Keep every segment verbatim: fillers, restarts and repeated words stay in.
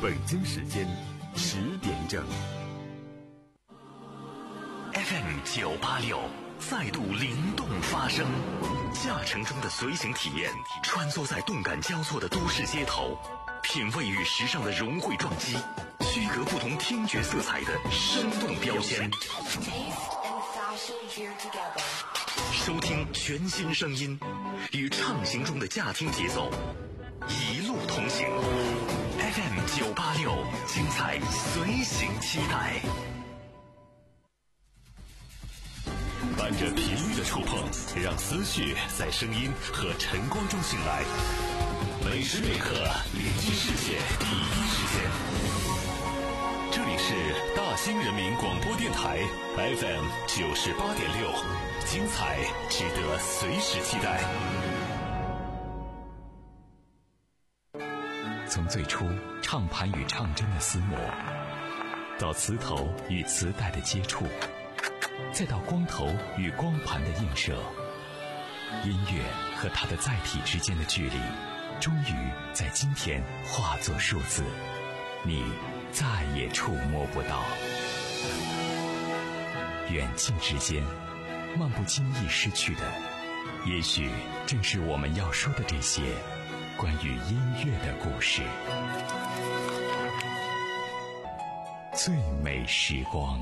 北京时间十点整。 F M 九八六再度灵动发声，驾乘中的随行体验，穿梭在动感交错的都市街头，品味与时尚的融汇撞击，区隔不同听觉色彩的生动标签，收听全新声音，与畅行中的驾听节奏一路同行。 F M 九八六，精彩随行期待。伴着频率的触碰，让思绪在声音和晨光中醒来，每时每刻连接世界第一时间。这里是大兴人民广播电台 F M 九十八点六，精彩值得随时期待。 从最初唱盘与唱针的厮磨，到磁头与磁带的接触，再到光头与光盘的映射，音乐和它的载体之间的距离，终于在今天化作数字，你再也触摸不到。远近之间，漫不经意失去的，也许正是我们要说的这些关于音乐的故事。最美时光。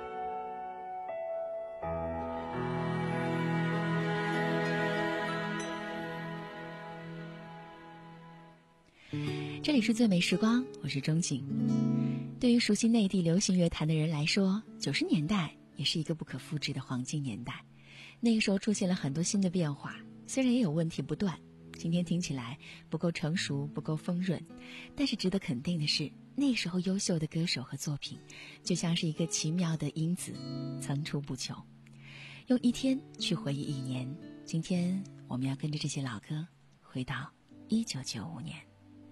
这里是最美时光，我是钟景。对于熟悉内地流行乐坛的人来说，九十年代也是一个不可复制的黄金年代。那个时候出现了很多新的变化，虽然也有问题不断，今天听起来不够成熟，不够丰润，但是值得肯定的是，那时候优秀的歌手和作品就像是一个奇妙的因子，层出不穷。用一天去回忆一年，今天我们要跟着这些老歌回到一九九五年。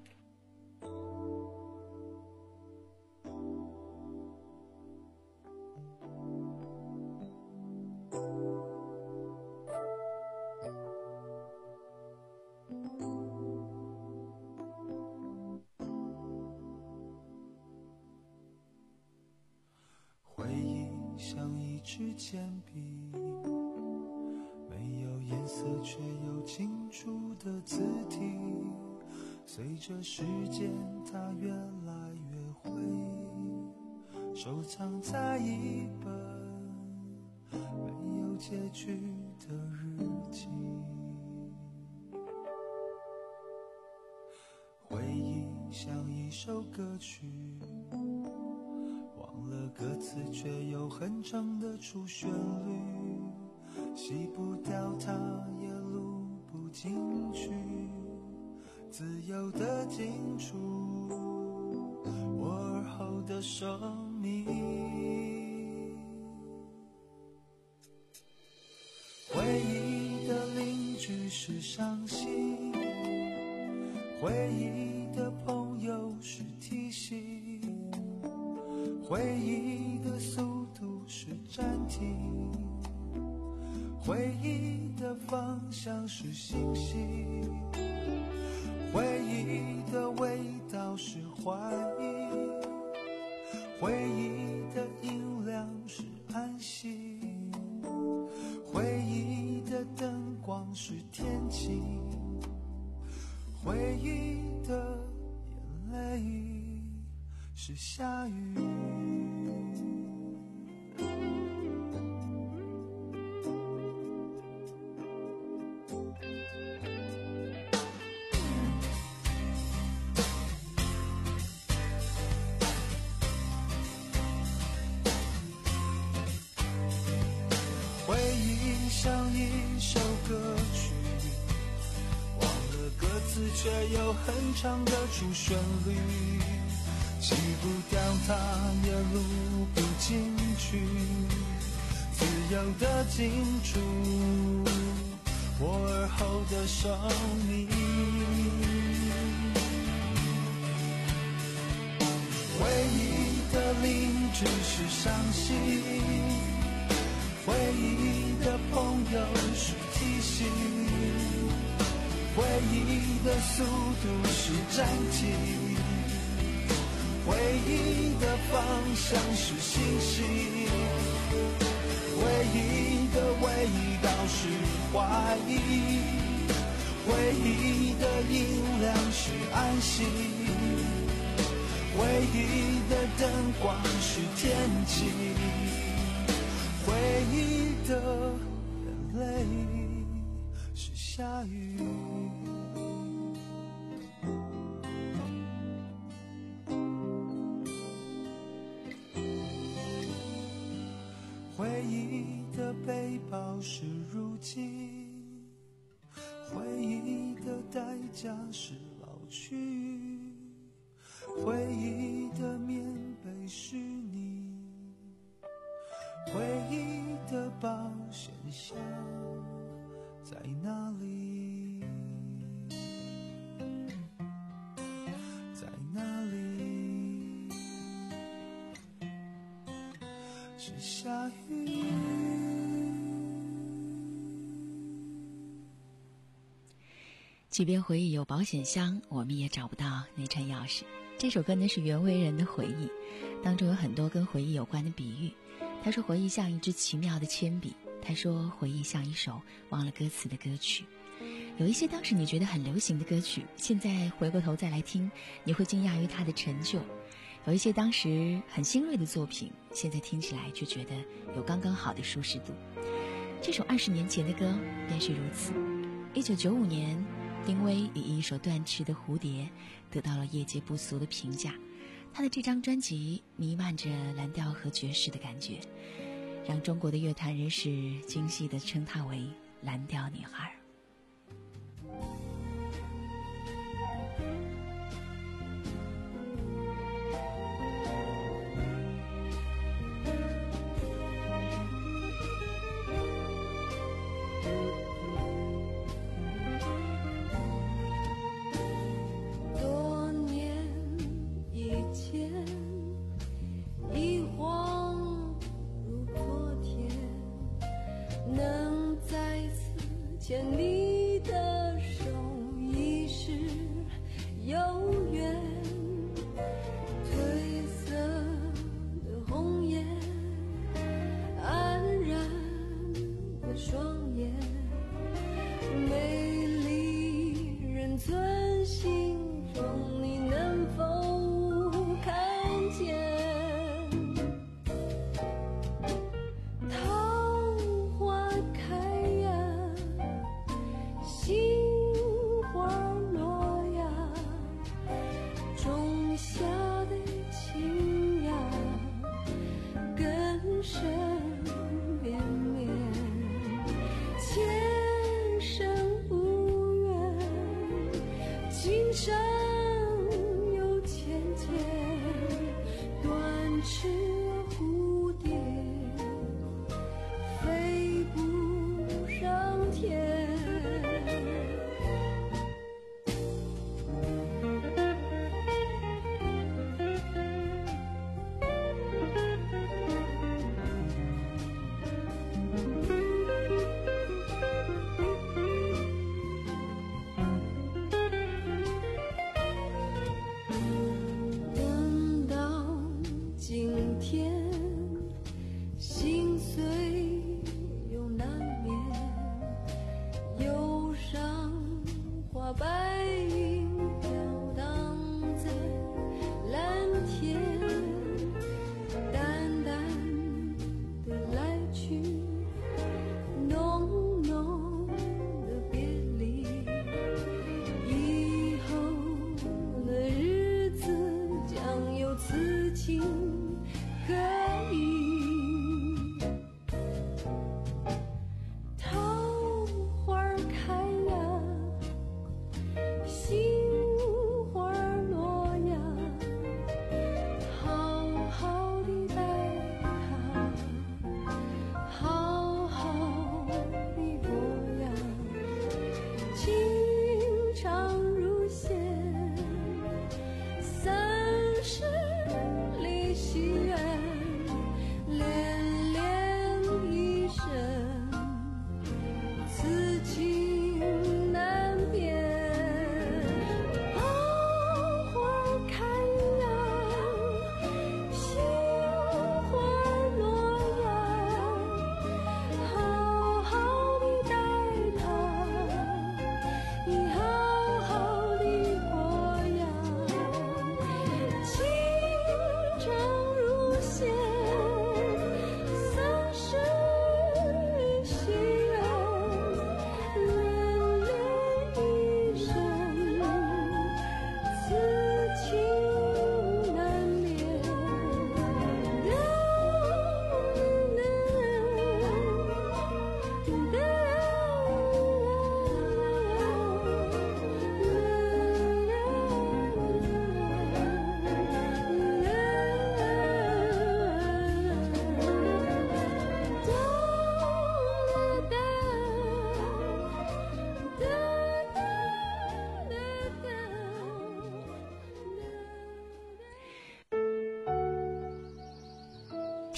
支铅笔，没有颜色却有清楚的字体，随着时间它越来越灰，收藏在一本没有结局的日记。回忆像一首歌曲，忘了歌词却又哼唱得出旋律，洗不掉它也录不进去，自由的进出我而后的生命。回忆的邻居是伤心，回忆的朋友是提醒，回忆的速度是暂停，回忆的方向是星星，回忆的味道是怀疑，回忆的音量是安心，回忆的灯光是天晴，回忆的眼泪是下雨。回忆像一首歌曲，忘了歌词却又哼唱得出旋律，洗不掉它也录不进去，自由的进出我而后的生命。回忆的邻居是伤心，回忆的朋友是提醒，回忆的速度是暂停， 回忆的方向是星星，回忆的味道是怀疑，回忆的音量是安息，回忆的灯光是天气，回忆的眼泪是下雨。回忆的背包是如今，回忆的代价是老去，回忆的棉被是你，回忆的保险箱在哪里？在哪里？是下雨。 即便回忆有保险箱，我们也找不到那串钥匙。这首歌呢是袁惟仁的回忆，当中有很多跟回忆有关的比喻。他说回忆像一支奇妙的铅笔，他说回忆像一首忘了歌词的歌曲。有一些当时你觉得很流行的歌曲，现在回过头再来听，你会惊讶于它的陈旧。有一些当时很新锐的作品，现在听起来就觉得有刚刚好的舒适度。这首二十年前的歌便是如此。一九九五年，丁薇以一首断翅的蝴蝶得到了业界不俗的评价。她的这张专辑弥漫着蓝调和爵士的感觉，让中国的乐坛人士惊喜地称她为蓝调女孩。 牵你的手已是有缘，褪色的红颜，黯然的双眼，美丽人存心中，你能否看见？桃花开呀，心花落呀，种下的情呀更深绵绵，前生无缘，今生又牵牵，断翅蝴蝶飞不上天。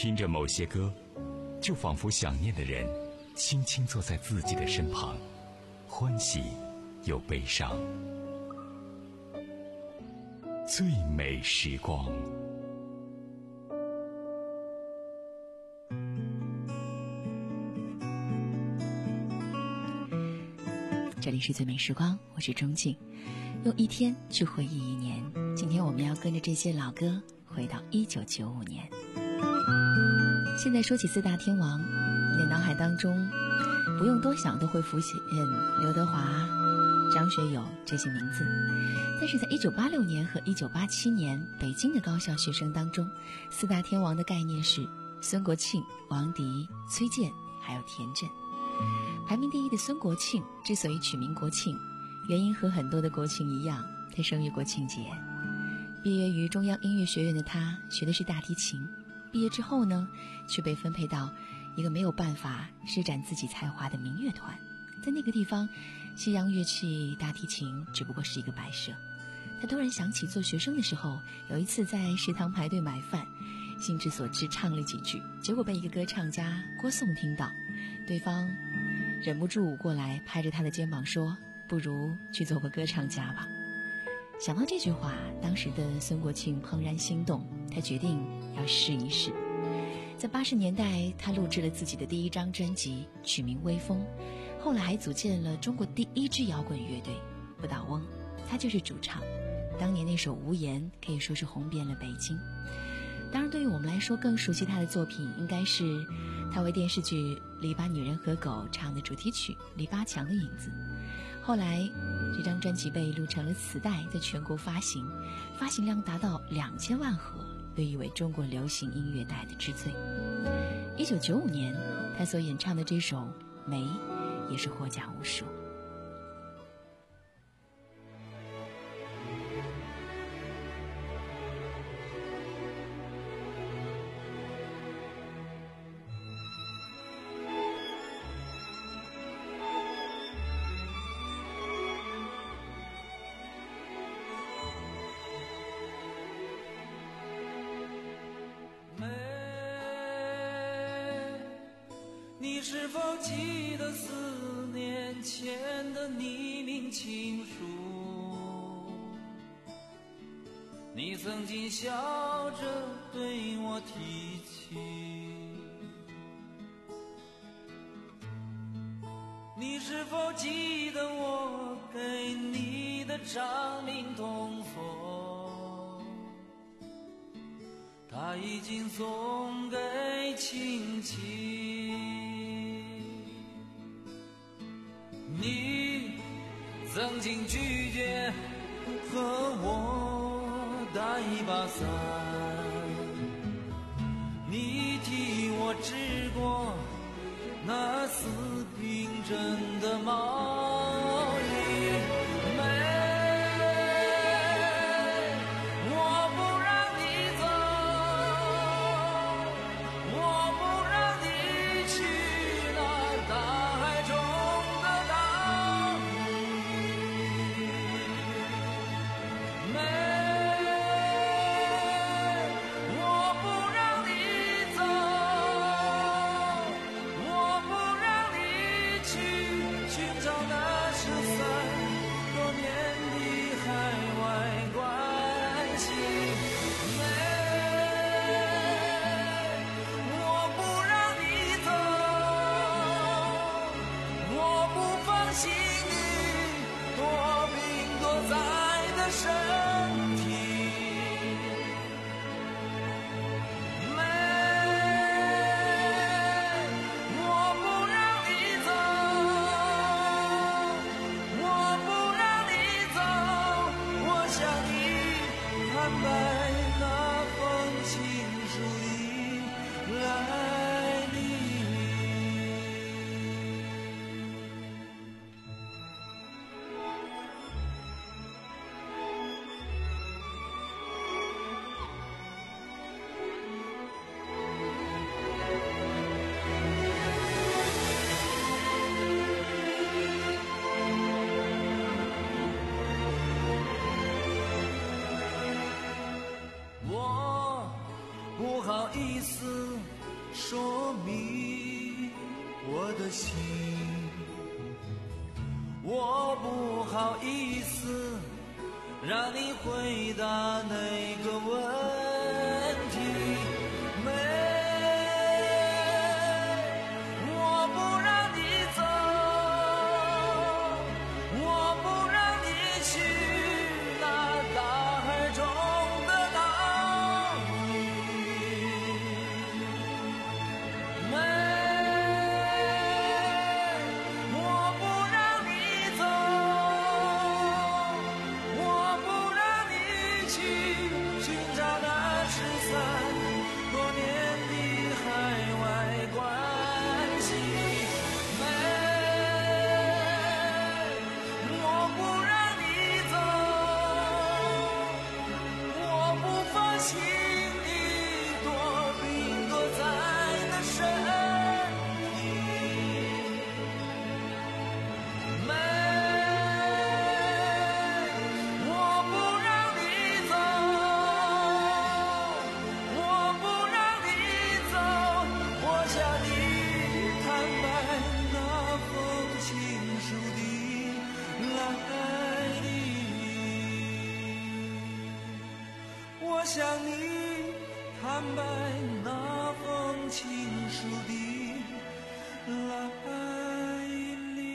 听着某些歌，就仿佛想念的人轻轻坐在自己的身旁，欢喜又悲伤。最美时光。 这里是最美时光，我是钟静，用一天去回忆一年。今天我们要跟着这些老歌回到一九九五年。现在说起四大天王，你的脑海当中不用多想都会浮现刘德华、张学友这些名字。但是在一九八六年和一九八七年北京的高校学生当中，四大天王的概念是孙国庆、王迪、崔健还有田震。排名第一的孙国庆之所以取名国庆，原因和很多的国庆一样，他生于国庆节。毕业于中央音乐学院的他学的是大提琴，毕业之后呢，却被分配到一个没有办法施展自己才华的民乐团。在那个地方，西洋乐器大提琴只不过是一个摆设。他突然想起做学生的时候，有一次在食堂排队买饭，兴致所致唱了几句，结果被一个歌唱家郭颂听到，对方忍不住过来拍着他的肩膀说，不如去做个歌唱家吧。想到这句话，当时的孙国庆怦然心动，他决定要试一试。在八十年代，他录制了自己的第一张专辑，取名微风，后来还组建了中国第一支摇滚乐队不倒翁，他就是主唱。当年那首无言可以说是红遍了北京。当然对于我们来说，更熟悉他的作品应该是他为电视剧《篱笆女人和狗》唱的主题曲《篱笆墙的影子》。后来这张专辑被录成了磁带，在全国发行，发行量达到两千万盒，被誉为中国流行音乐带的之最。一九九五年他所演唱的这首《梅》也是获奖无数。 你是否记得四年前的匿名情书？你曾经笑着对我提起。你是否记得我给你的长命铜锁？它已经送给亲戚。你曾经拒绝和我打一把伞，你替我织过那四平整的毛衣。 好意思说明我的心，我不好意思让你回答那个问题，美，我不让你走，我不让你去那大海中的岛屿，美，我不让你走，我不让你去寻找那失散多年的海外关系，美，我不让你走，我不放心你躲避躲在那身体，美，我不让你走，我不让你走，我向你坦白那封情书的来历，我向你坦白那封情书的来历。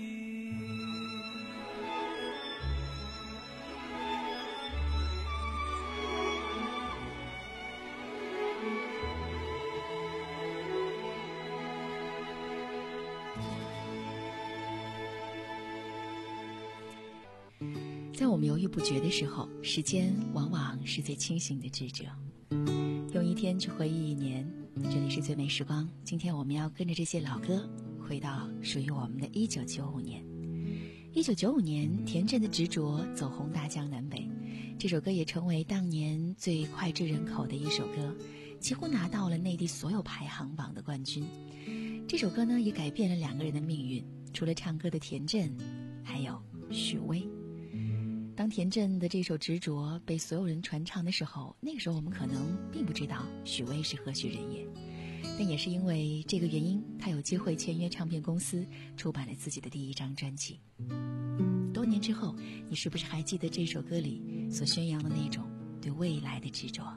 在我们犹豫不决的时候，时间往往是最清醒的智者。用一天去回忆一年，这里是最美时光。今天我们要跟着这些老歌，回到属于我们的一九九五年。一九九五年，田震的《执着》走红大江南北，这首歌也成为当年最脍炙人口的一首歌，几乎拿到了内地所有排行榜的冠军。这首歌呢，也改变了两个人的命运，除了唱歌的田震，还有许巍。当田震的这首《执着》被所有人传唱的时候，那个时候我们可能并不知道许巍是何许人也，但也是因为这个原因，他有机会签约唱片公司，出版了自己的第一张专辑。多年之后，你是不是还记得这首歌里所宣扬的那种对未来的执着？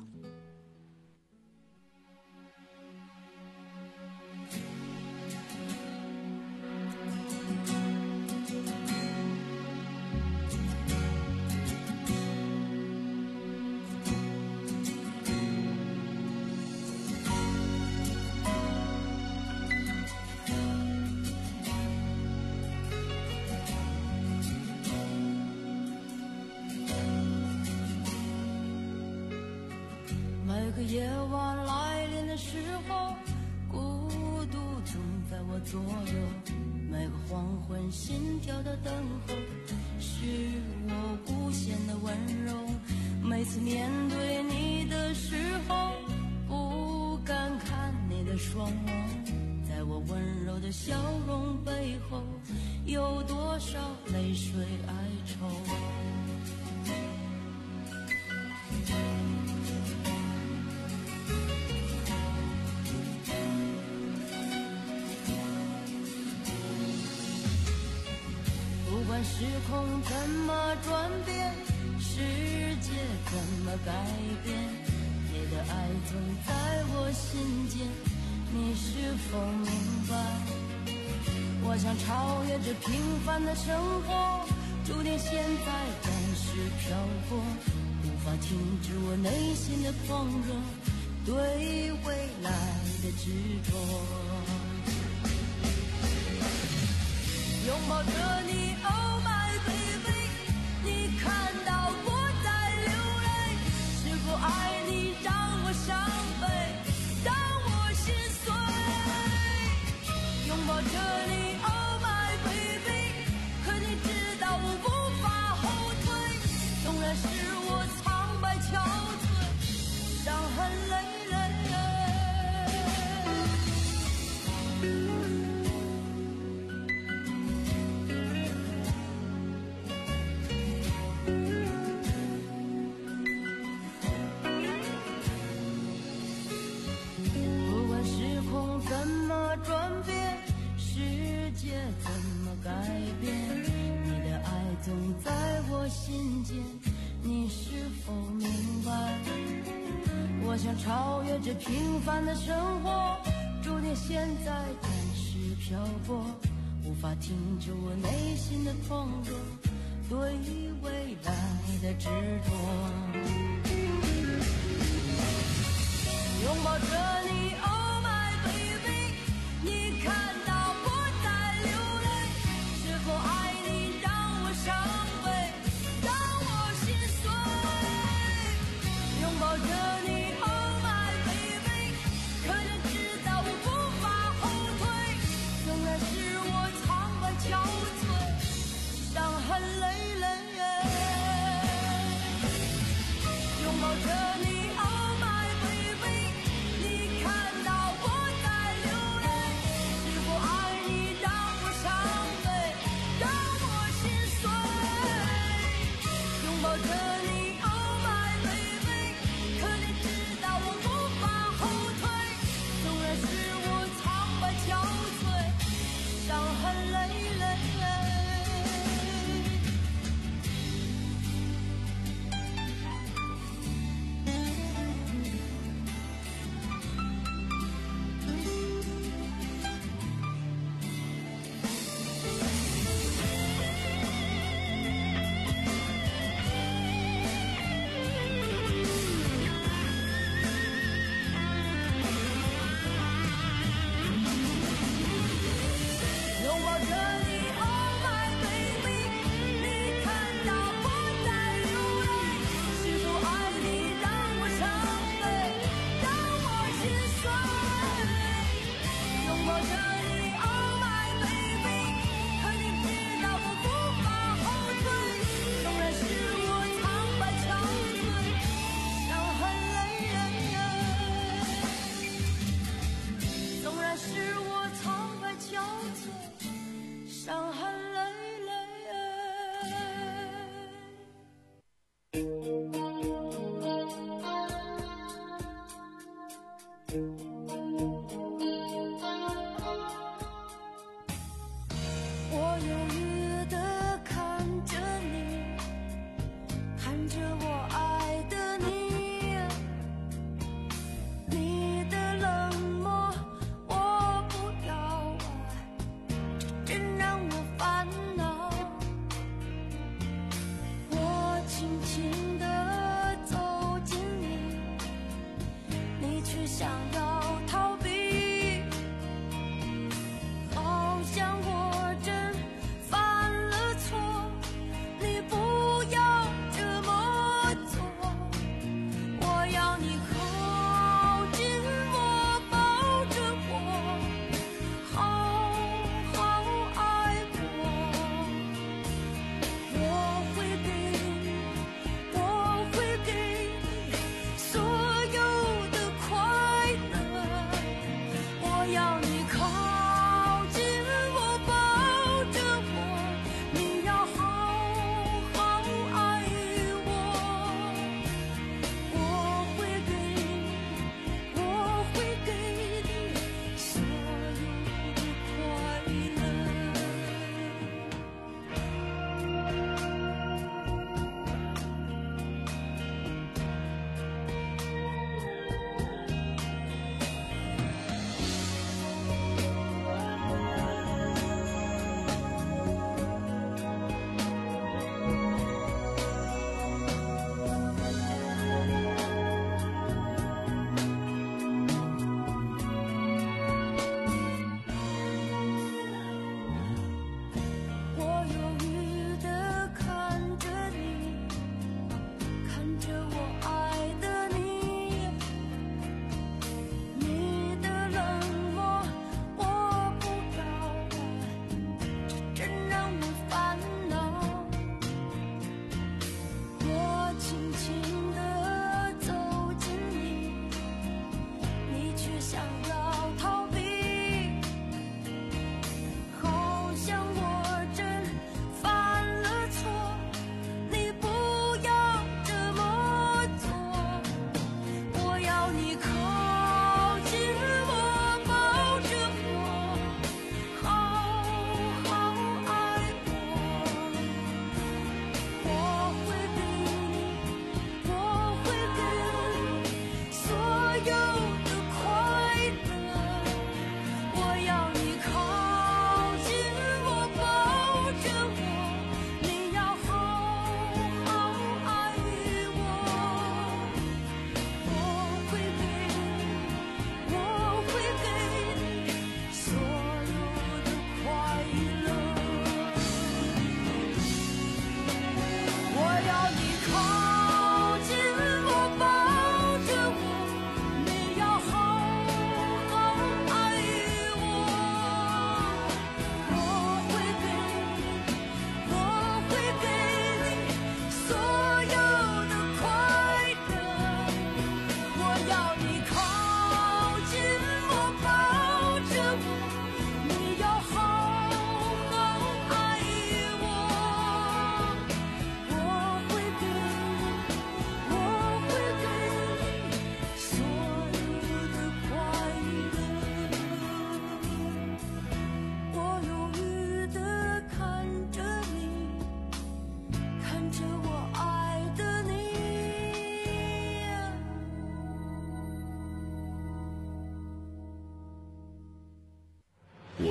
每个夜晚来临的时候，孤独总在我左右，每个黄昏心跳的等候，是我无限的温柔。每次面对你的时候，不敢看你的双眸，在我温柔的笑容背后，有多少泪水哀愁。不管时空怎么转变，世界怎么改变，你的爱总在我心间，你是否明白？我想超越这平凡的生活，注定现在暂时漂泊，无法停止我内心的狂热，对未来的执着。拥抱着你 Oh my baby， 你看到我在流泪，是否爱你让我伤悲，让我心碎。拥抱着你 Oh my baby， 可你知道我无法后退，纵然是我苍白憔悴，伤痕累累。 我想超越这平凡的生活，注定现在暂时漂泊，无法停止我内心的痛若，对未来的执着。拥抱着你 Oh my baby， 你看到我在流泪，是否爱你让我伤悲，让我心碎。拥抱着你 Oh my baby， 可能知道我无法后退，纵然是我苍白憔悴，伤痕累累。拥抱着你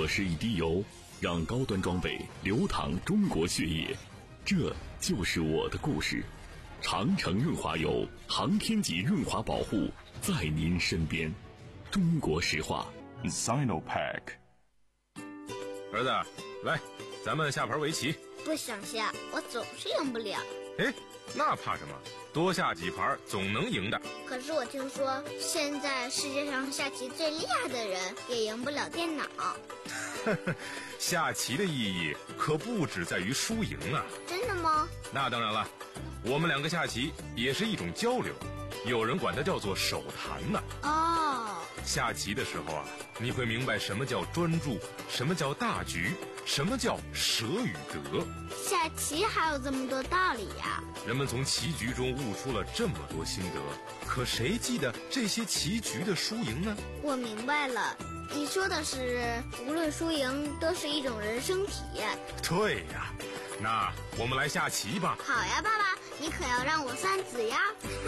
我是一滴油，让高端装备流淌中国血液，这就是我的故事。长城润滑油，航天级润滑保护，在您身边。中国石化 Sinopack。 儿子，来，咱们下盘围棋。 不想下，我总是赢不了。 哎，那怕什么？多下几盘总能赢的。 可是我听说，现在世界上下棋最厉害的人也赢不了电脑。 下棋的意义可不只在于输赢啊。 真的吗？ 那当然了，我们两个下棋也是一种交流，有人管它叫做手谈呢。 哦， 下棋的时候啊，你会明白什么叫专注，什么叫大局，什么叫舍与得。 下棋还有这么多道理呀！ 人们从棋局中悟出了这么多心得，可谁记得这些棋局的输赢呢？ 我明白了，你说的是无论输赢都是一种人生体验。 对呀，那我们来下棋吧。 好呀，爸爸，你可要让我算子呀。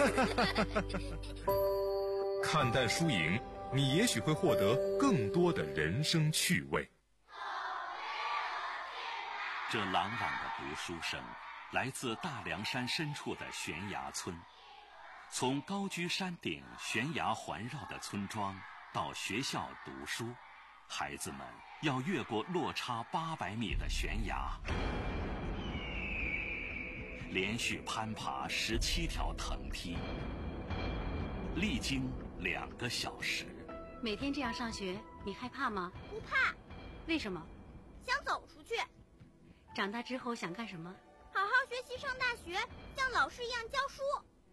看淡输赢，你也许会获得更多的人生趣味。 这朗朗的读书声来自大凉山深处的悬崖村。从高居山顶悬崖环绕的村庄到学校读书，孩子们要越过落差八百米的悬崖，连续攀爬十七条藤梯，历经两个小时。 每天这样上学，你害怕吗？ 不怕。 为什么？ 想走出去。 长大之后想干什么？ 好好学习，上大学，像老师一样教书。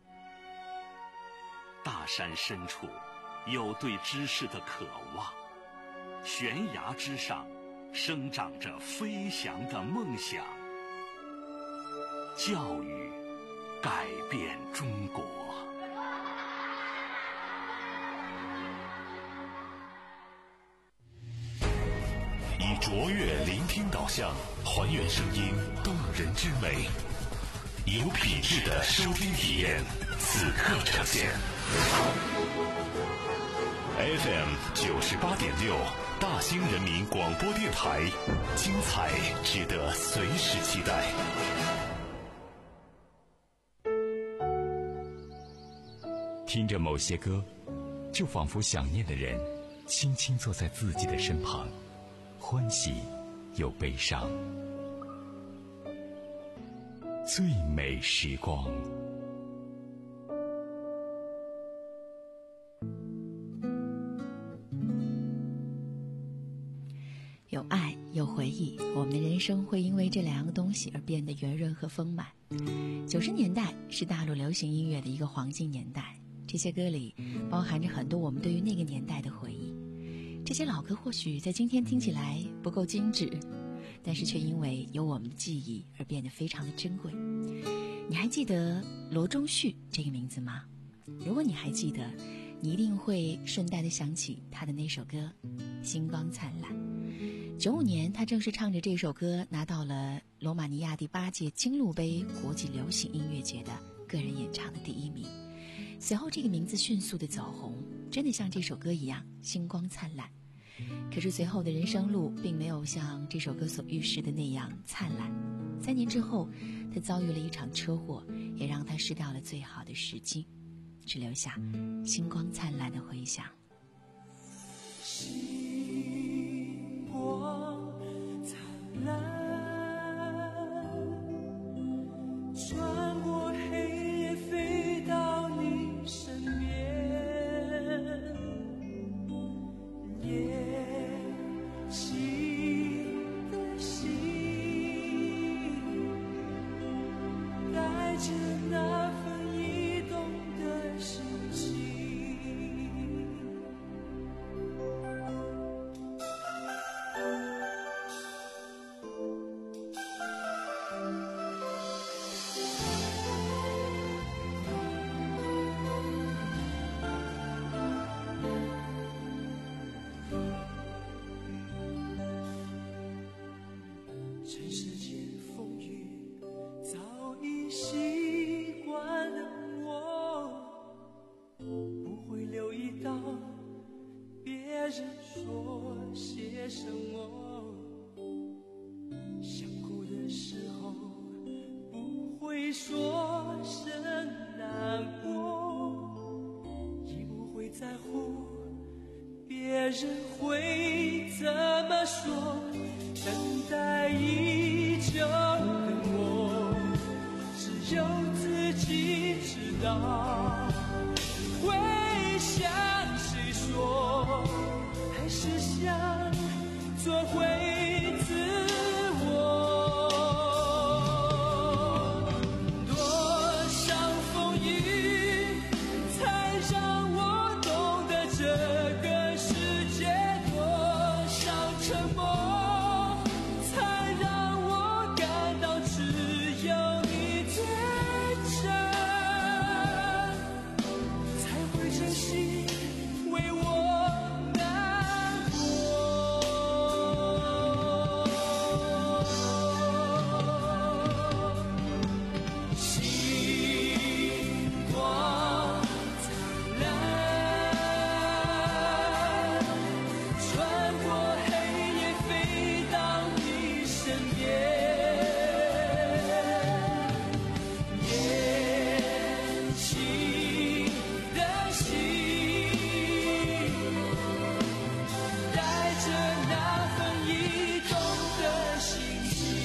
大山深处有对知识的渴望，悬崖之上生长着飞翔的梦想。教育改变中国。以卓越聆听导向，还原声音动人之美，有品质的收听体验，此刻呈现。F M 九十八点六，大兴人民广播电台，精彩值得随时期待。 听着某些歌，就仿佛想念的人轻轻坐在自己的身旁，欢喜又悲伤。最美时光。 有爱，有回忆，我们的人生会因为这两样东西而变得圆润和丰满。九十年代是大陆流行音乐的一个黄金年代，这些歌里包含着很多我们对于那个年代的回忆。这些老歌或许在今天听起来不够精致，但是却因为有我们的记忆而变得非常的珍贵。你还记得罗中旭这个名字吗？如果你还记得，你一定会顺带的想起他的那首歌《星光灿烂》。九五年，他正式唱着这首歌拿到了罗马尼亚第八届金鹿杯国际流行音乐节的个人演唱的第一名。随后这个名字迅速的走红，真的像这首歌一样星光灿烂。可是随后的人生路并没有像这首歌所预示的那样灿烂。三年之后，他遭遇了一场车祸，也让他失掉了最好的时机，只留下星光灿烂的回响。 星光灿烂，穿过黑夜飞到你身边，年轻的心带着那份移动的心情。 人会怎么说？等待已久的我，只有自己知道。会向谁说？还是想做回自我？多少风雨才让我懂得这个世界，多少沉默才让我感到只有你最真，才会真心为我难过。星光灿烂，穿过黑夜飞到你身边，年轻的心带着那份驿动的心情。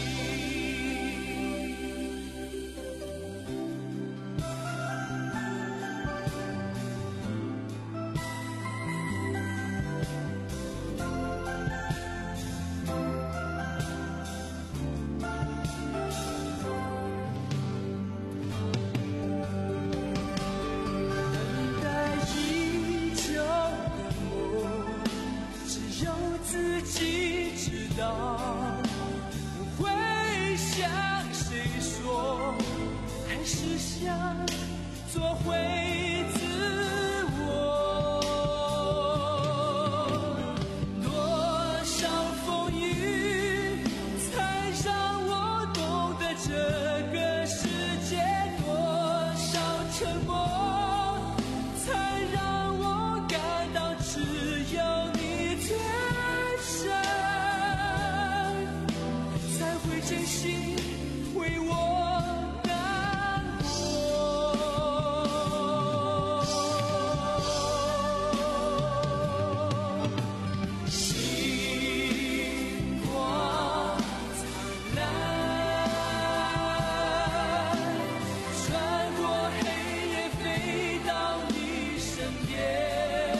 等待已久的我，只有自己知道。不会向谁说，还是想做回自我。多少风雨才让我懂得这个世界，多少沉默才让我感到只有你最真，才会真心为我难过。星光灿烂，穿过黑夜飞到你身边，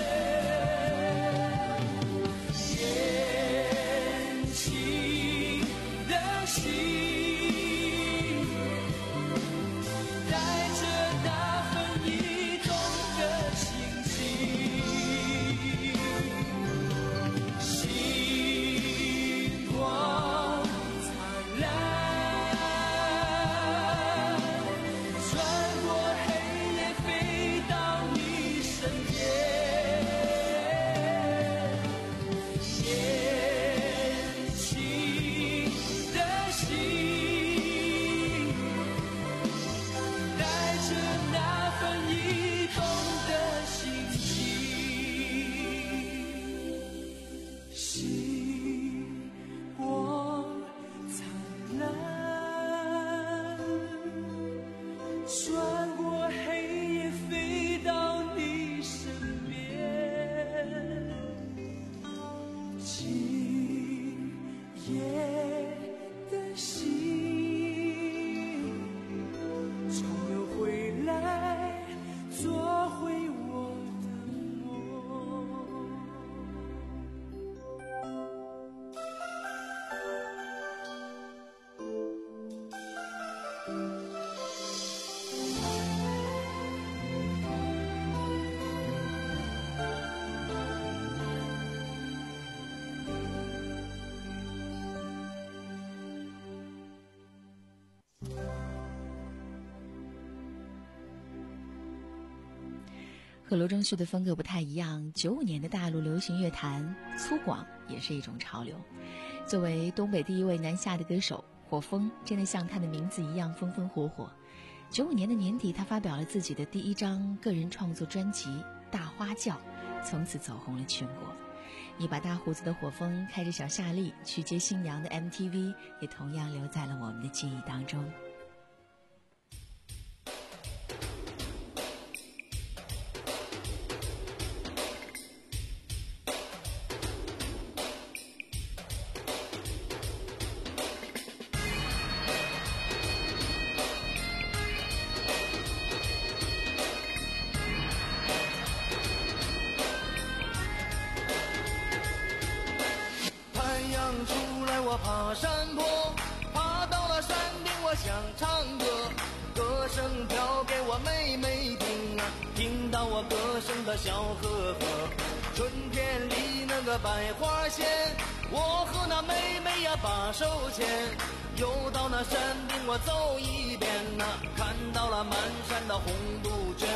年轻的心带着那份驿动的心情。星光灿烂，穿过黑夜飞到你身边，年轻的心带着那份驿动的心情。星光灿烂，穿过黑夜飞到你身边，今夜的心终有回来，做回我的梦。 和罗中旭的风格不太一样，九五年的大陆流行乐坛粗犷也是一种潮流。作为东北第一位南下的歌手，火风真的像他的名字一样风风火火。九五年的年底，他发表了自己的第一张个人创作专辑《大花轿》，从此走红了全国。一把大胡子的火风开着小夏利去接新娘的 M T V， 也同样留在了我们的记忆当中。 我爬山坡，爬到了山顶我想唱歌，歌声飘给我妹妹听啊，听到我歌声的小河河。春天里那个百花鲜，我和那妹妹呀把手牵，又到那山顶我走一遍呐、啊，看到了满山的红杜鹃。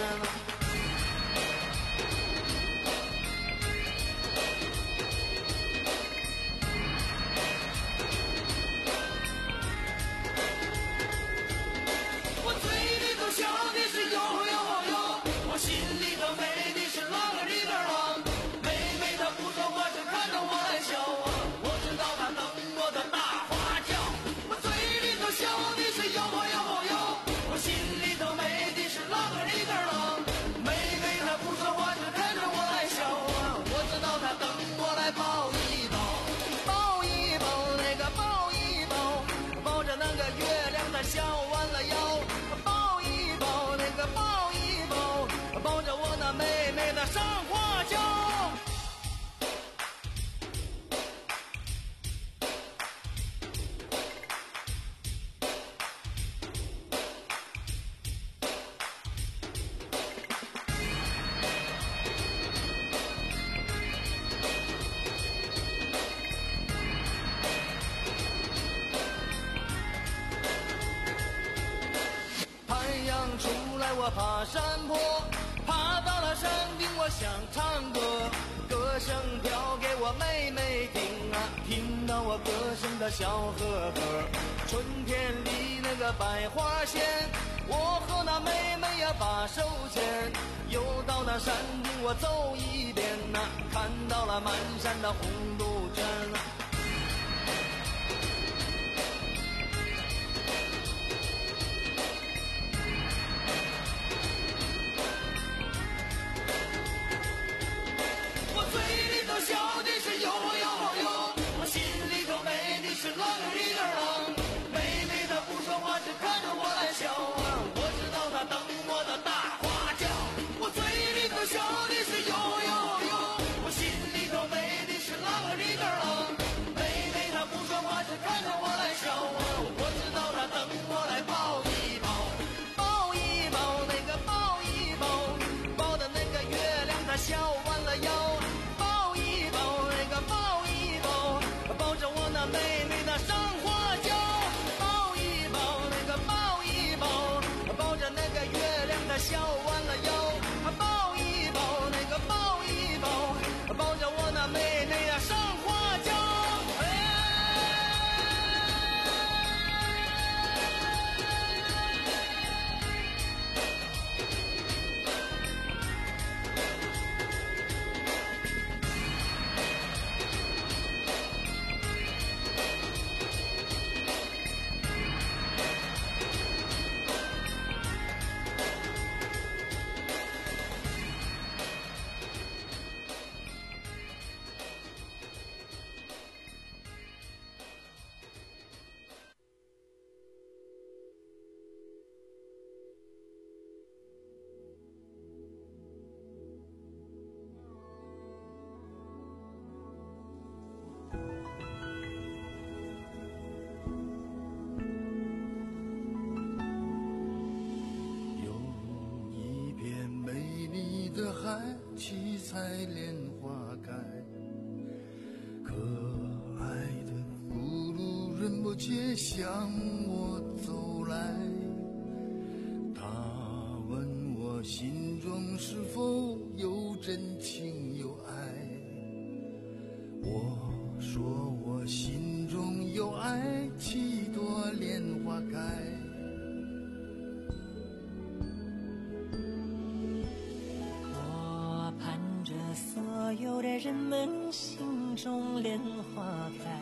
我嘴里头笑的是哟哟哟，我心里头美的是啷个里个啷。妹妹她不说话，只看着我来笑啊，我知道她等我的大花轿。我嘴里头笑的是哟哟哟，我心里头美的是啷个里个啷。妹妹她不说话，只看着我来笑啊，我知道她等我来抱一抱，抱一抱那个抱一抱，抱着那个月亮她笑弯了腰，抱一抱那个抱一抱，抱着我那妹妹的上花轿。太阳出来我爬山坡，爬到了山顶我想唱歌，歌声飘给我妹妹听啊，听到我歌声的小河河。春天里那个百花鲜，我和那妹妹呀把手牵，又到那山顶我走一遍呐、啊，看到了满山的红杜鹃。笑的是哟哟哟，我心里头美的是啷个里个啷。妹妹她不说话，只看着我来笑啊，我知道她等我的大花轿。我嘴里头笑的是哟哟哟，我心里头美的是啷个里个啷。妹妹她不说话，只看着我来笑啊，我知道她等我来抱一抱，抱一抱那个抱一抱，抱的那个月亮它笑弯了腰。抱一抱，抱着我那妹妹的上花轿，抱一抱那个抱一抱，抱着那个月亮的笑弯了腰，抱一抱那个抱一抱，抱着我那妹妹呀上花轿。七彩莲花开，可爱的咕噜人不觉向我走来，他问我心中是否有真情有爱，我说我心中有爱，七朵莲花开。 所有的人们心中莲花开，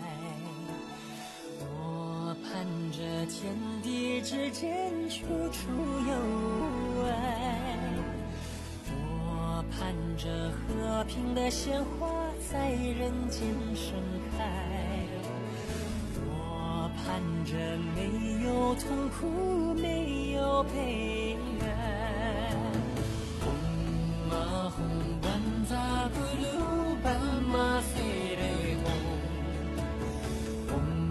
我盼着天地之间处处有爱，我盼着和平的鲜花在人间盛开，我盼着没有痛苦，没有悲哀。红啊红Banza gulu bama fere home Om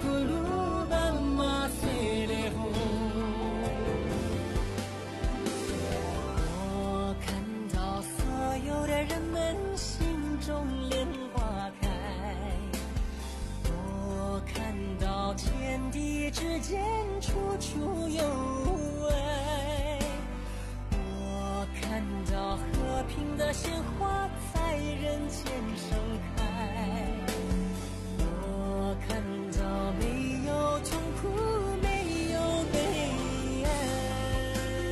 قلوبا مسيره我看到所有的人们心中莲花开，我看到天地之间处处有爱，我看到和平的鲜花在人间盛开，我看到没有痛苦，没有悲哀。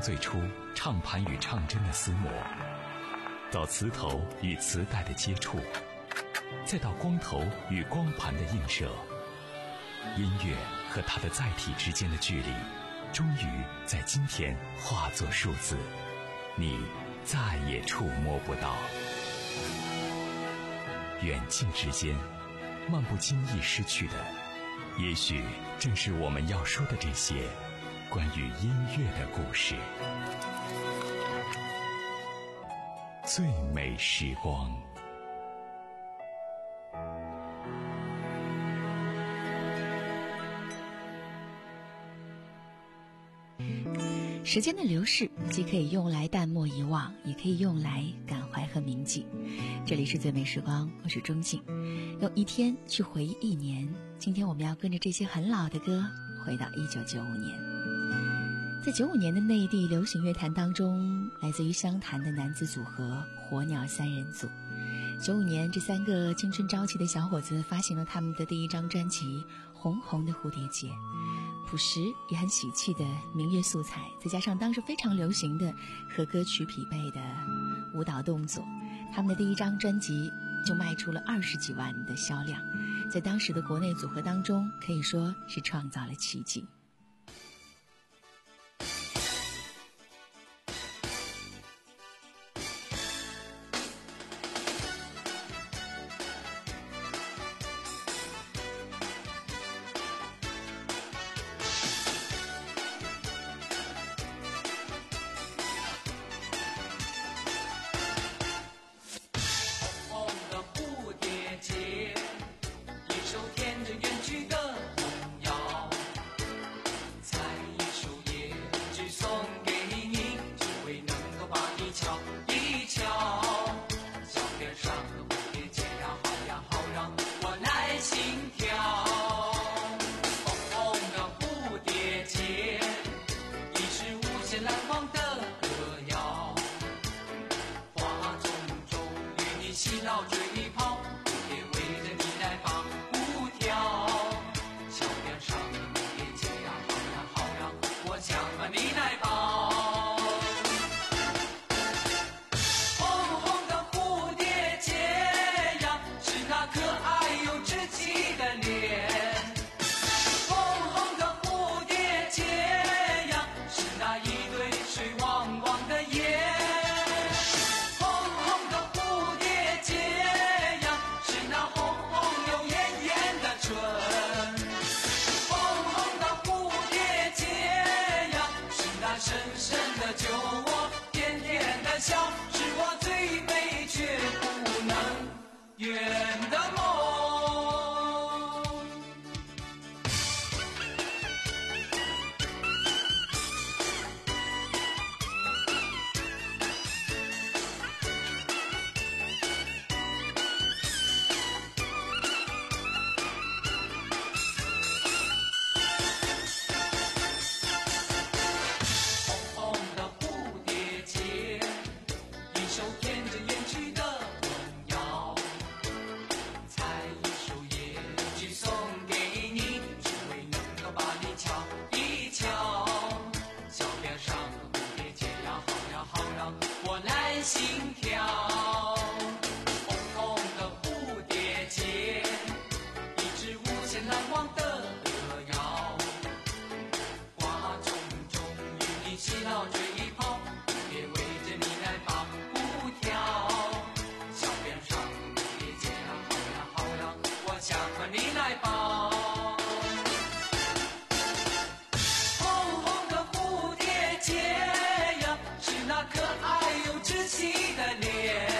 最初唱盘与唱针的厮磨，到磁头与磁带的接触，再到光头与光盘的映射，音乐和它的载体之间的距离，终于在今天化作数字，你再也触摸不到。远近之间，漫不经意失去的，也许正是我们要说的这些关于音乐的故事。最美时光。 时间的流逝，既可以用来淡漠遗忘，也可以用来感怀和铭记。这里是最美时光，我是钟静，用一天去回忆一年。今天我们要跟着这些很老的歌，回到一九九五年。在九五年的内地流行乐坛当中，来自于湘潭的男子组合火鸟三人组。九五年，这三个青春朝气的小伙子发行了他们的第一张专辑《红红的蝴蝶结》。朴实也很喜气的民乐素材，再加上当时非常流行的和歌曲匹配的舞蹈动作，他们的第一张专辑就卖出了二十几万的销量，在当时的国内组合当中可以说是创造了奇迹。 红红的蝴蝶结呀，是那可爱又稚气的脸。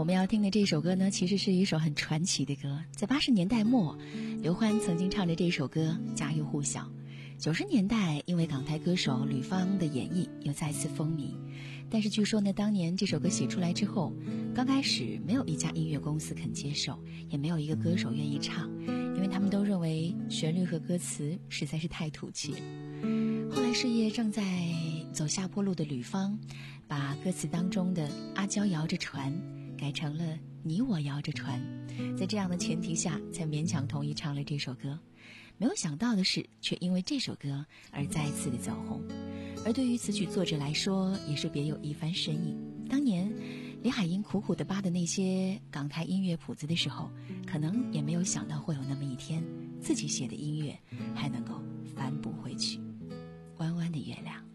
我们要听的这首歌呢，其实是一首很传奇的歌。在八十年代末，刘欢曾经唱着这首歌家喻户晓。九十年代，因为港台歌手吕方的演绎，又再次风靡。但是据说呢，当年这首歌写出来之后，刚开始没有一家音乐公司肯接受，也没有一个歌手愿意唱，因为他们都认为旋律和歌词实在是太土气了。后来事业正在走下坡路的吕方，把歌词当中的阿娇摇着船改成了你我摇着船，在这样的前提下才勉强同意唱了这首歌。没有想到的是，却因为这首歌而再次的走红。而对于词曲作者来说，也是别有一番深意。当年李海英苦苦地扒的那些港台音乐谱子的时候，可能也没有想到会有那么一天，自己写的音乐还能够反哺回去。弯弯的月亮，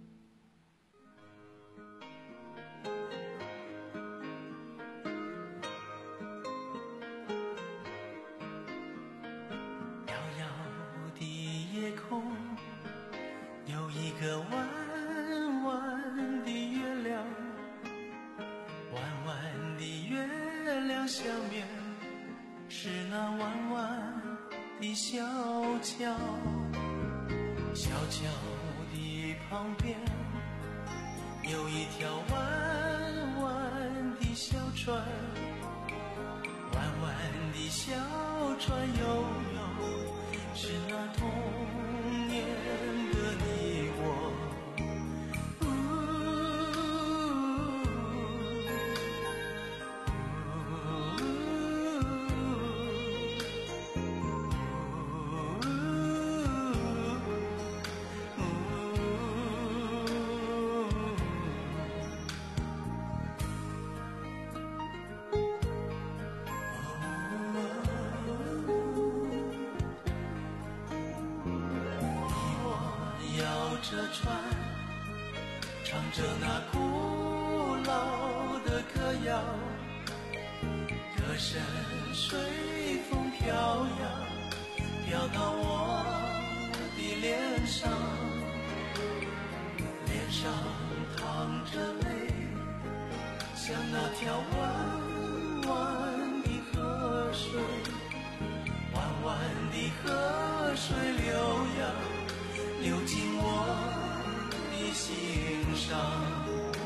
遥遥的夜空有一个弯弯的月亮，弯弯的月亮下面是那弯弯的小桥，小桥的旁边有一条弯弯的小船，弯弯的小船悠悠，是那童年的你我。这船唱着那古老的歌谣，歌声随风飘扬，飘到我的脸上，脸上淌着泪，像那条弯弯的河水，弯弯的河水流淌流进我的心上。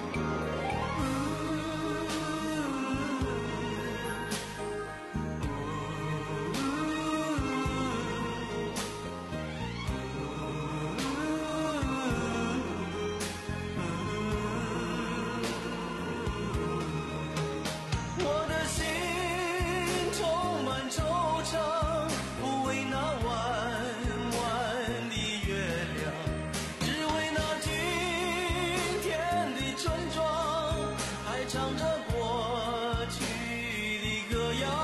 我的心充满惆怅，不为那弯弯的月亮，只为那今天的村庄，还唱着过去的歌谣。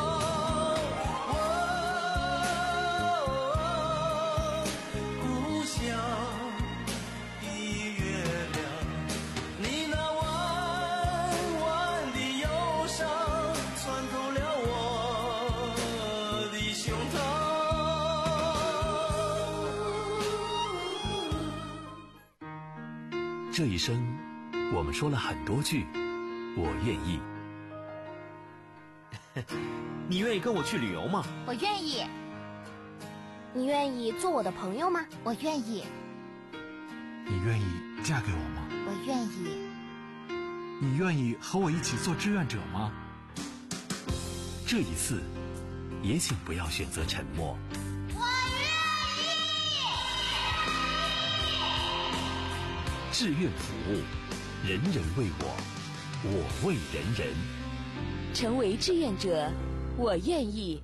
哦，故乡的月亮，你那弯弯的忧伤穿透了我的胸膛。这一生，我们说了很多句我愿意。 你愿意跟我去旅游吗？ 我愿意。你愿意做我的朋友吗？我愿意。 你愿意嫁给我吗？ 我愿意。 你愿意和我一起做志愿者吗？ 这一次，也请不要选择沉默。 我愿意。 志愿服务，人人为我，我为人人。 成为志愿者，我愿意。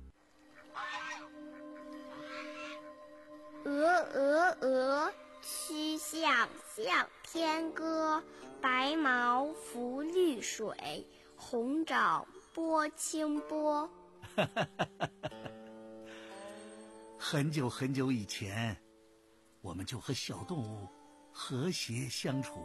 鹅鹅鹅，曲项向天歌，白毛浮绿水，红掌拨清波。 很久很久以前，我们就和小动物和谐相处。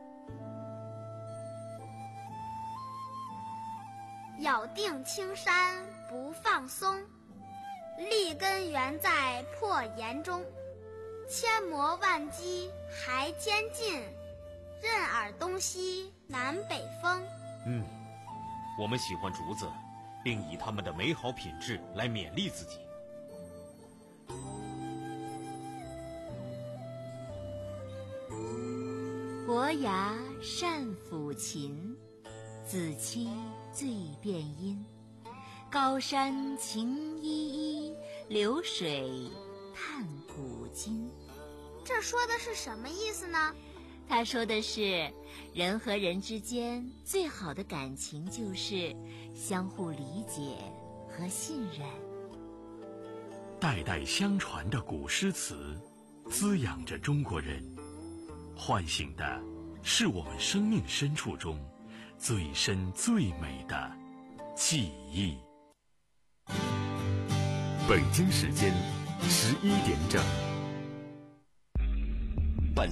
咬定青山不放松，立根原在破岩中，千磨万击还坚劲，任尔东西南北风。 嗯， 我们喜欢竹子，并以它们的美好品质来勉励自己。 伯牙善抚琴，子期最辨音。高山晴依依，流水探古今。 这说的是什么意思呢？ 他说的是，人和人之间最好的感情就是相互理解和信任。 代代相传的古诗词，滋养着中国人，唤醒的是我们生命深处中最深最美的记忆。 北京时间十一点整。